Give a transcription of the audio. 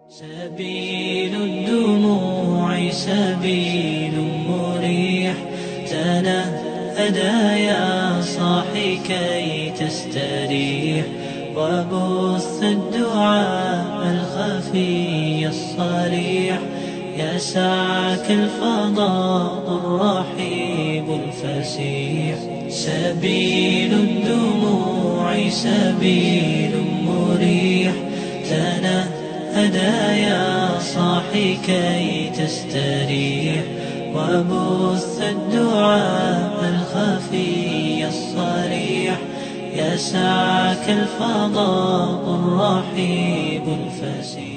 سبيل الدموع سبيل مريح، تنهدى يا صاحي كي تستريح، وبث الدعاء الخفي الصريح، يسعك الفضاء الرحيب الفسيح. سبيل الدموع سبيل مريح، تنهدى يا صاحي كي تستريح، وبث الدعاء الخفي الصريح، يسعك الفضاء الرحيب الفسيح.